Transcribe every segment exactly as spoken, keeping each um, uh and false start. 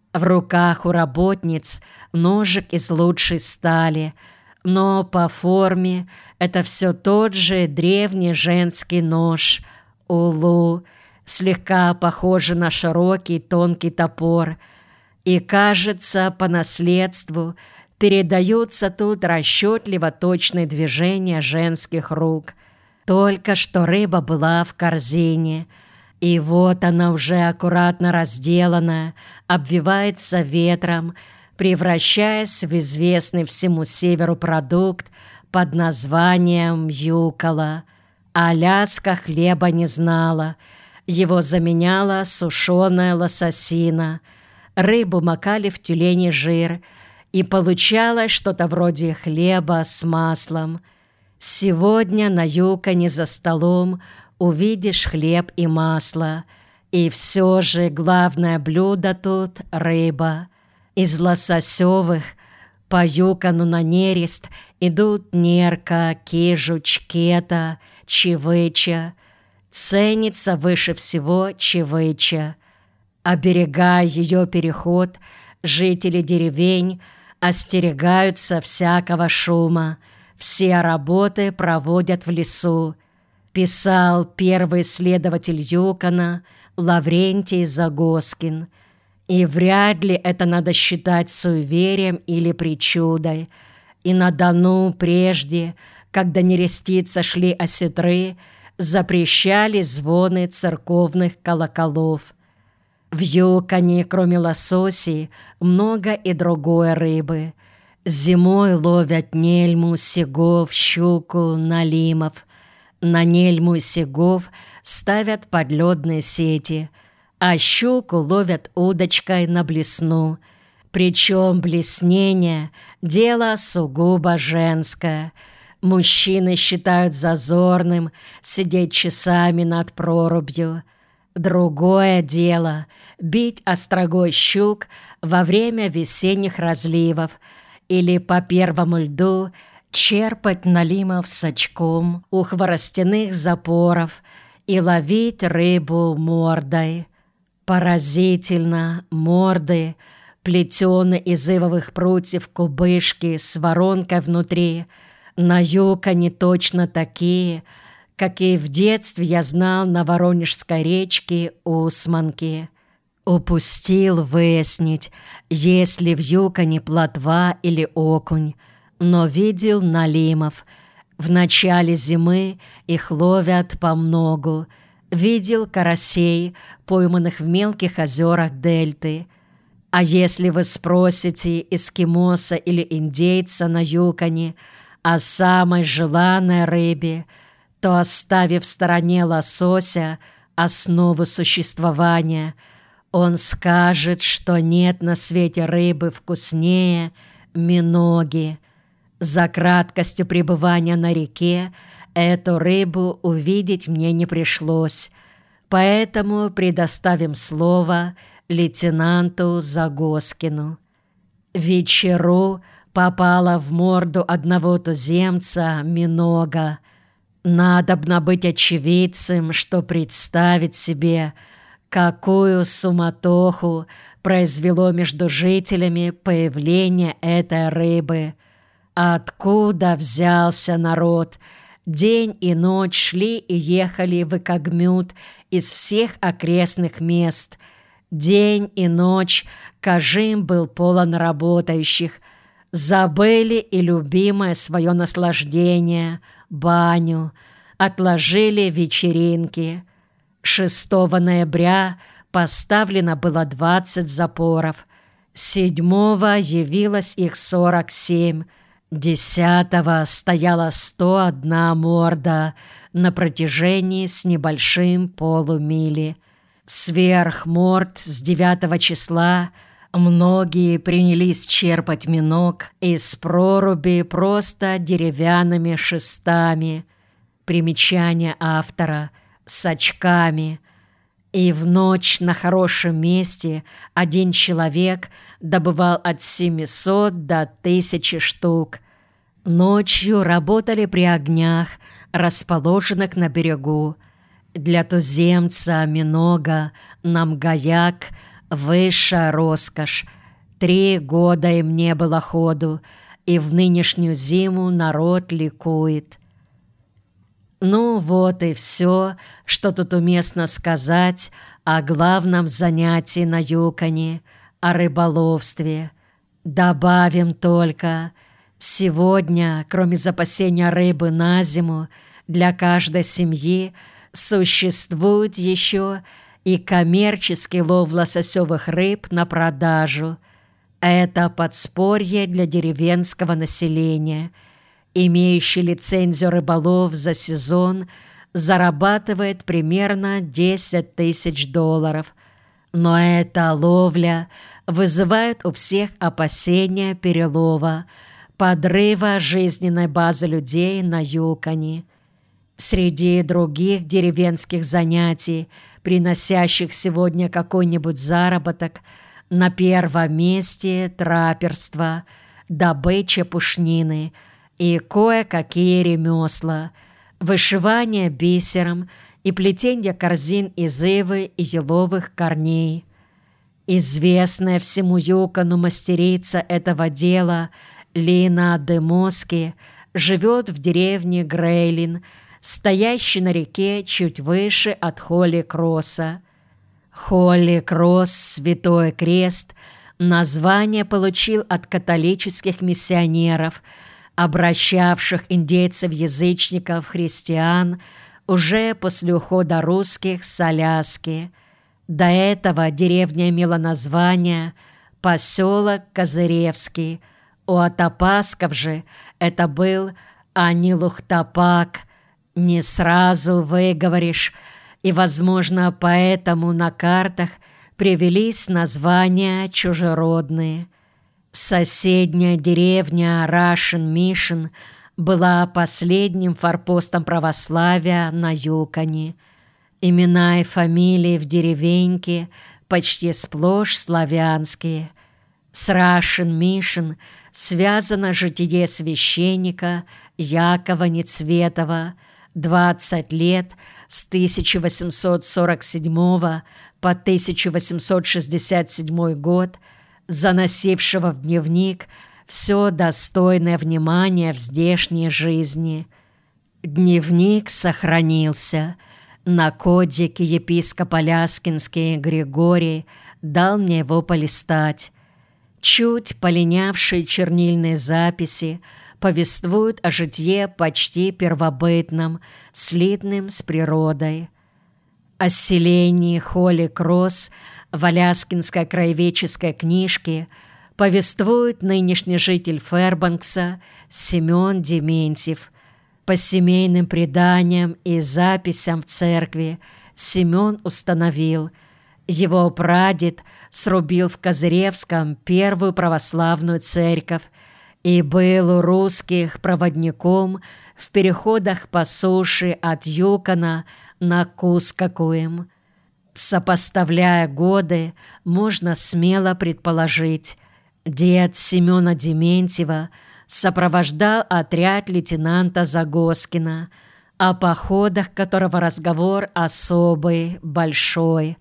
В руках у работниц ножик из лучшей стали, но по форме это все тот же древний женский нож – улу, слегка похожий на широкий тонкий топор. И, кажется, по наследству передаются тут расчетливо точные движения женских рук. Только что рыба была в корзине, и вот она уже аккуратно разделанная, обвивается ветром, превращаясь в известный всему северу продукт под названием юкола. Аляска хлеба не знала, его заменяла сушеная лососина. Рыбу макали в тюленей жир, и получалось что-то вроде хлеба с маслом. Сегодня на Юконе за столом увидишь хлеб и масло, и все же главное блюдо тут — рыба. Из лососевых по Юкону на нерест идут нерка, кижуч, кета, чевыча. Ценится выше всего чевыча. Оберегая ее переход, жители деревень остерегаются всякого шума. Все работы проводят в лесу, писал первый следователь Юкона Лаврентий Загоскин. И вряд ли это надо считать суеверием или причудой. И на Дону прежде, когда нерестицы шли осетры, запрещали звоны церковных колоколов. В Юконе, кроме лососи, много и другой рыбы. Зимой ловят нельму, сегов, щуку, налимов. На нельму и сегов ставят подледные сети, а щуку ловят удочкой на блесну. Причем блеснение – дело сугубо женское. Мужчины считают зазорным сидеть часами над прорубью. Другое дело – бить острогой щук во время весенних разливов или по первому льду черпать налимов с очком у хворостяных запоров и ловить рыбу мордой. Поразительно, морды, плетеные из ивовых прутьев кубышки с воронкой внутри, на Юконе точно такие, какие в детстве я знал на Воронежской речке Усманки. Упустил выяснить, есть ли в Юконе плотва или окунь, но видел налимов. В начале зимы их ловят помногу. Видел карасей, пойманных в мелких озерах дельты. А если вы спросите эскимоса или индейца на Юконе о самой желанной рыбе, то, оставив в стороне лосося, основу существования, он скажет, что нет на свете рыбы вкуснее миноги. За краткостью пребывания на реке эту рыбу увидеть мне не пришлось, поэтому предоставим слово лейтенанту Загоскину. Вечеру попала в морду одного туземца минога. Надобно быть очевидцем, что представить себе, какую суматоху произвело между жителями появление этой рыбы. Откуда взялся народ? День и ночь шли и ехали в Икогмют из всех окрестных мест. День и ночь Кажим был полон работающих. Забыли и любимое свое наслаждение — баню, отложили вечеринки. шестого ноября поставлено было двадцать запоров, седьмого явилось их сорок семь, десятого стояла сто одна морда на протяжении с небольшим полумили. Сверх морд с девятого числа многие принялись черпать миног из проруби просто деревянными шестами. Примечание автора — с очками. И в ночь на хорошем месте один человек добывал от семисот до тысячи штук. Ночью работали при огнях, расположенных на берегу. Для туземца минога, намгаяк, Высшая роскошь. Три года им не было ходу, и в нынешнюю зиму народ ликует. Ну вот и все, что тут уместно сказать о главном занятии на Юконе, о рыболовстве. Добавим только, сегодня, кроме запасения рыбы на зиму, для каждой семьи существует еще и коммерческий лов лососевых рыб на продажу. Это подспорье для деревенского населения. Имеющий лицензию рыболов за сезон зарабатывает примерно десять тысяч долларов. Но эта ловля вызывает у всех опасения перелова, подрыва жизненной базы людей на Юконе. Среди других деревенских занятий, приносящих сегодня какой-нибудь заработок, на первом месте траперство, добыча пушнины и кое-какие ремесла, вышивание бисером и плетение корзин из ивы и еловых корней. Известная всему Юкону мастерица этого дела Лина Демоски живет в деревне Грейлин, стоящей на реке чуть выше от Холли-Кросса. Холли-Кросс, Святой Крест, название получил от католических миссионеров, обращавших индейцев-язычников в христиан уже после ухода русских с Аляски. До этого деревня имела название поселок Козыревский. У Атапасков же это был Анилухтапак. Не сразу выговоришь, и, возможно, поэтому на картах привелись названия чужеродные. Соседняя деревня Рашен-Мишен была последним форпостом православия на Юконе. Имена и фамилии в деревеньке почти сплошь славянские. С Рашен-Мишен связано житие священника Якова Нецветова, двадцать лет с тысяча восемьсот сорок седьмого по тысяча восемьсот шестьдесят седьмой год, заносившего в дневник все достойное внимания в здешней жизни. Дневник сохранился. На кодике епископ Аляскинский Григорий дал мне его полистать. Чуть полинявшие чернильные записи повествуют о житье почти первобытном, слитным с природой. О селении Холли-Кросс в Аляскинской краеведческой книжке повествует нынешний житель Фэрбанкса Семен Дементьев. По семейным преданиям и записям в церкви Семен установил, его прадед срубил в Козыревском первую православную церковь и был у русских проводником в переходах по суше от Юкона на Кускакуем. Сопоставляя годы, можно смело предположить, дед Семена Дементьева сопровождал отряд лейтенанта Загоскина, о походах которого разговор особый, большой.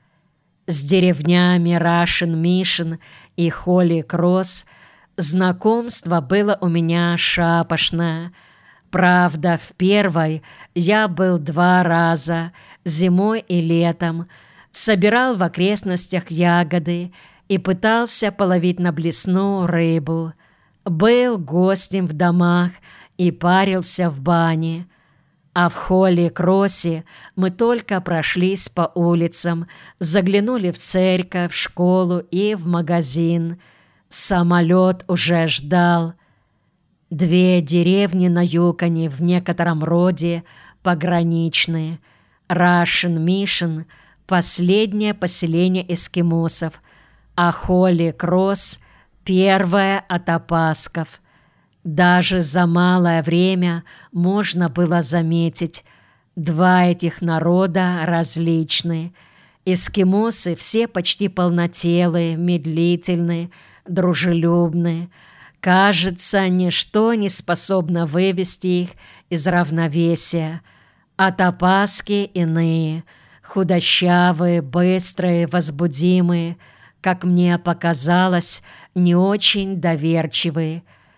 С деревнями Рашен-Мишен и Холли-Кросс знакомство было у меня шапошное. Правда, в первой я был два раза, зимой и летом, собирал в окрестностях ягоды и пытался половить на блесну рыбу. Был гостем в домах и парился в бане. А в Холли-Кроссе мы только прошлись по улицам, заглянули в церковь, в школу и в магазин. Самолет уже ждал. Две деревни на Юконе в некотором роде пограничные. Рашен-Мишен – последнее поселение эскимосов, а Холли-Кросс – первое от Атапасков. Даже за малое время можно было заметить, два этих народа различны. Эскимосы все почти полнотелые, медлительные, дружелюбные. Кажется, ничто не способно вывести их из равновесия. Атапаски иные, худощавые, быстрые, возбудимые, как мне показалось, не очень доверчивые.